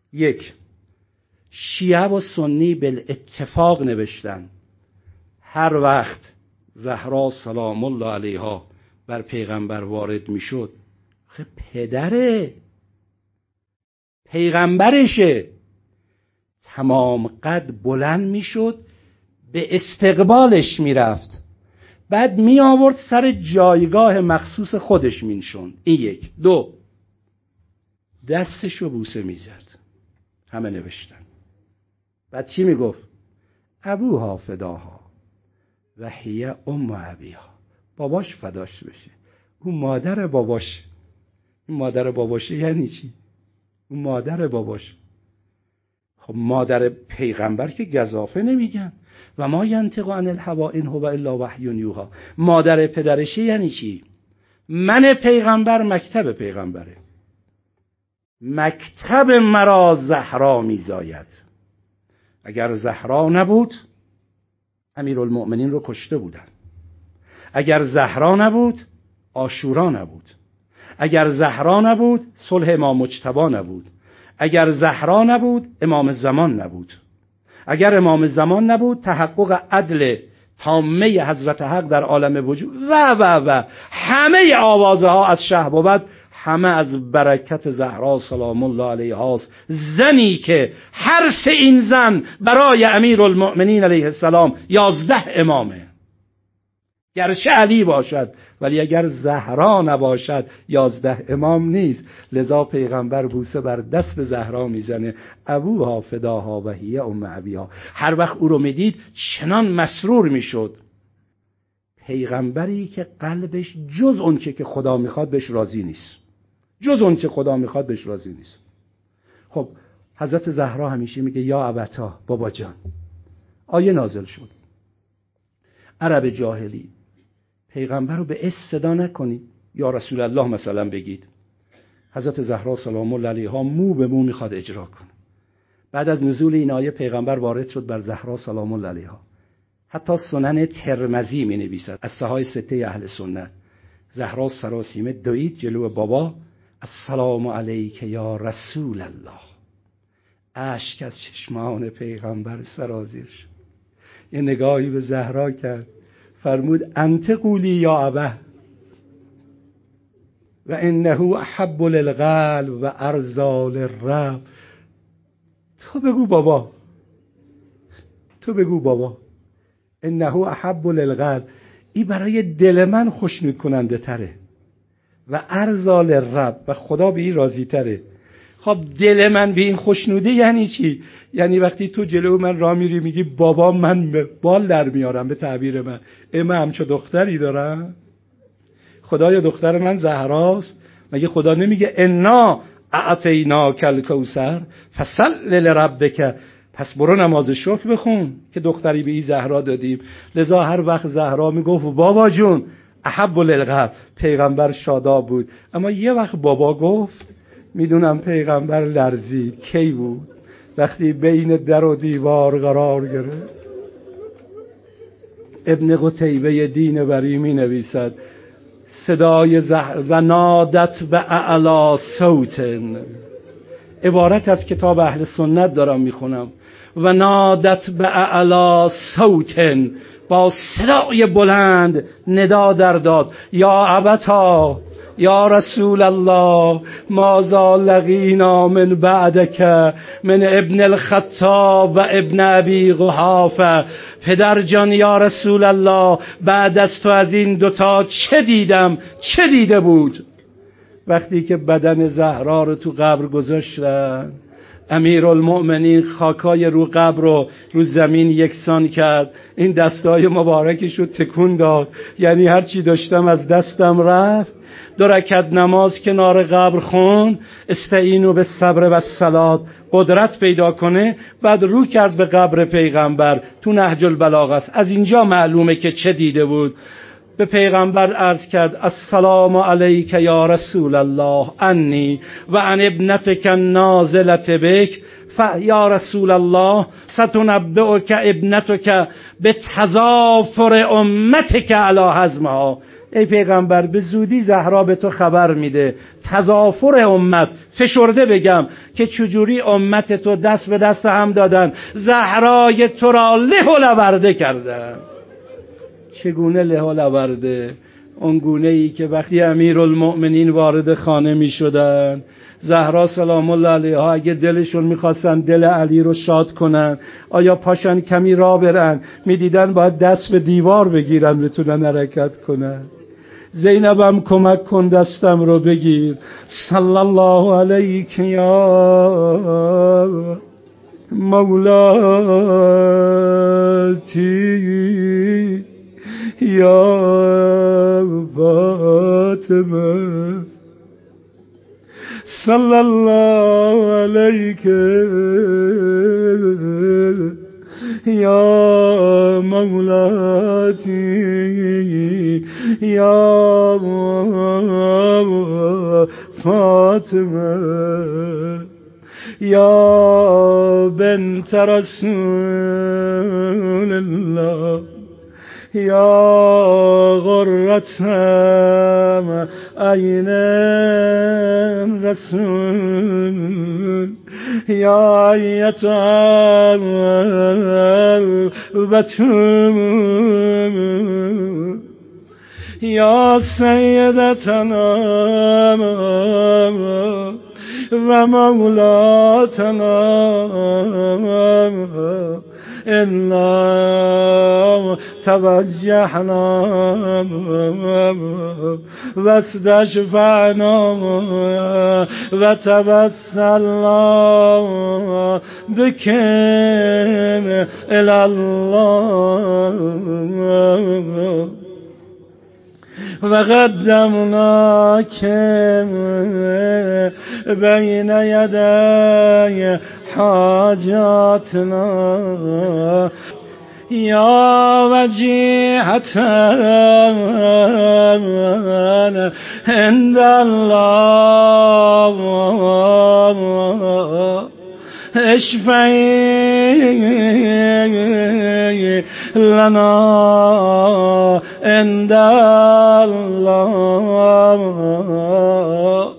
یک، شیعه و سنی بالاتفاق نوشتن هر وقت زهرا سلام الله علیها بر پیغمبر وارد میشد، پدره، پیغمبرشه، تمام قد بلند میشد، به استقبالش میرفت، بعد می آورد سر جایگاه مخصوص خودش مینشوند. این یک. دو، دستشو بوسه میزد. همه نوشتن. بعد چی میگفت؟ ابوها فداها و هی ام ابیها. باباش فداش بشه، اون مادر باباش. این مادر باباشه یعنی چی؟ اون مادر باباش. خب مادر پیغمبر که گزافه نمیگن. و ما ینطق عن الهوی ان هو الا وحی یوحی. مادر پدرشه یعنی چی؟ من پیغمبر مکتب پیغمبره، مکتب مرا زهرا میزاید. اگر زهرا نبود امیرالمؤمنین رو کشته بودن. اگر زهرا نبود عاشورا نبود. اگر زهرا نبود صلح امام مجتبی نبود. اگر زهرا نبود امام زمان نبود. اگر امام زمان نبود تحقق عدل تامه حضرت حق در عالم وجود و همه آوازها از شه بود، همه از برکت زهرا سلام الله علیها است. زنی که هر سه این زن برای امیرالمؤمنین علیه السلام 11 امامه. گرچه علی باشد ولی اگر زهرا نباشد 11 امام نیست. لذا پیغمبر بوسه بر دست زهرا میزنه، ابوها فداها و هی ام ابیها. هر وقت او رو میدید چنان مسرور میشد. پیغمبری که قلبش جز اونچه که خدا میخواد بهش راضی نیست، جز اونچه خدا میخواد بهش راضی نیست. خب حضرت زهرا همیشه میگه یا ابتا، بابا جان. آیه نازل شد عرب جاهلی پیغمبر رو به اسم صدا نکنید، یا رسول الله مثلا بگید. حضرت زهرا سلام الله علیها مو به مو میخواد اجرا کنه. بعد از نزول این آیه پیغمبر وارد شد بر زهرا سلام الله علیها. حتی سنن ترمذی می نویسد از صحای سته اهل سنت، زهرا سراسیمه دوید جلو بابا، السلام علیک یا رسول الله. اشک از چشمان پیغمبر سرازیر شد. یه نگاهی به زهرا کرد، فرمود انت قولی یا ابه و انه احب للقلب و ارضی للرب. تو بگو بابا، تو بگو بابا. انه احب للقلب، این برای دل من خوشنود کننده تره، و ارضی للرب، و خدا به این راضی تره. خب دل من به این خوشنوده یعنی چی؟ یعنی وقتی تو جلو من راه میری میگی بابا من بال در میارم، به تعبیر من همچو دختری دارم؟ خدایا دختر من زهراست، مگه خدا نمیگه انا اعطیناک الکوثر فصل لربک؟ پس برو نماز شکر بخون که دختری به این زهرا دادیم. لذا هر وقت زهرا میگفت بابا جون احب للقلب، پیغمبر شاداب بود. اما یه وقت بابا گفت، میدونم پیغمبر لرزید. کی بود؟ وقتی بین در و دیوار قرار گرفت. ابن قتیبه دین بری می نویسد صدای و نادت به اعلا صوتن، عبارت از کتاب اهل سنت دارم میخونم، و نادت به اعلا صوتن، با صدای بلند ندا در داد، یا ابتا یا رسول الله ما زال لقینا من بعدک من ابن الخطاب و ابن ابی قحافه. پدر جان یا رسول الله بعد از تو از این دوتا چه دیدم؟ چه دیده بود؟ وقتی که بدن زهرا رو تو قبر گذاشتن، امیرالمؤمنین خاکای رو قبر رو رو زمین یکسان کرد، این دستای مبارکش رو تکون داد، یعنی هر چی داشتم از دستم رفت. 2 رکعت نماز کنار قبر خون، استعینوا بالصبر والصلاة، قدرت پیدا کنه. بعد رو کرد به قبر پیغمبر، تو نهج البلاغه است. از اینجا معلومه که چه دیده بود. به پیغمبر عرض کرد السلام علیک یا رسول الله انی و عن ابنتک النازلة بک، یا رسول الله ستنبئک ابنتک بتظافر امتک علی هضمها. ای پیغمبر به زودی زهرا به تو خبر میده. تضافر امت، فشرده بگم که چجوری امت تو دست به دست هم دادن، زهرای تو را له و لورده کردن. چگونه له و لورده؟ اون گونه ای که وقتی امیرالمؤمنین وارد خانه می شدن، زهرا سلام الله علیها اگه دلشون میخواستن دل علی رو شاد کنن، آیا پاشن کمی راه برن، میدیدن باید دست به دیوار بگیرن بتونن حرکت کنن. زینبم کمک کن دستم رو بگیر. صلی الله علیک یا مولاتی یا فاطمه، صلی الله علیک یا مولاتی یا فاطمه یا بنت رسول الله یا غرتم عین رسول یا ایتها البتول یا سیدتنا و مولاتنا إنا توجهنا واستشفعنا وتوسلنا بك إلى الله وقدمناك بين يدي حاجاتنا یا وجیهة عند الله اشفعي لنا عند الله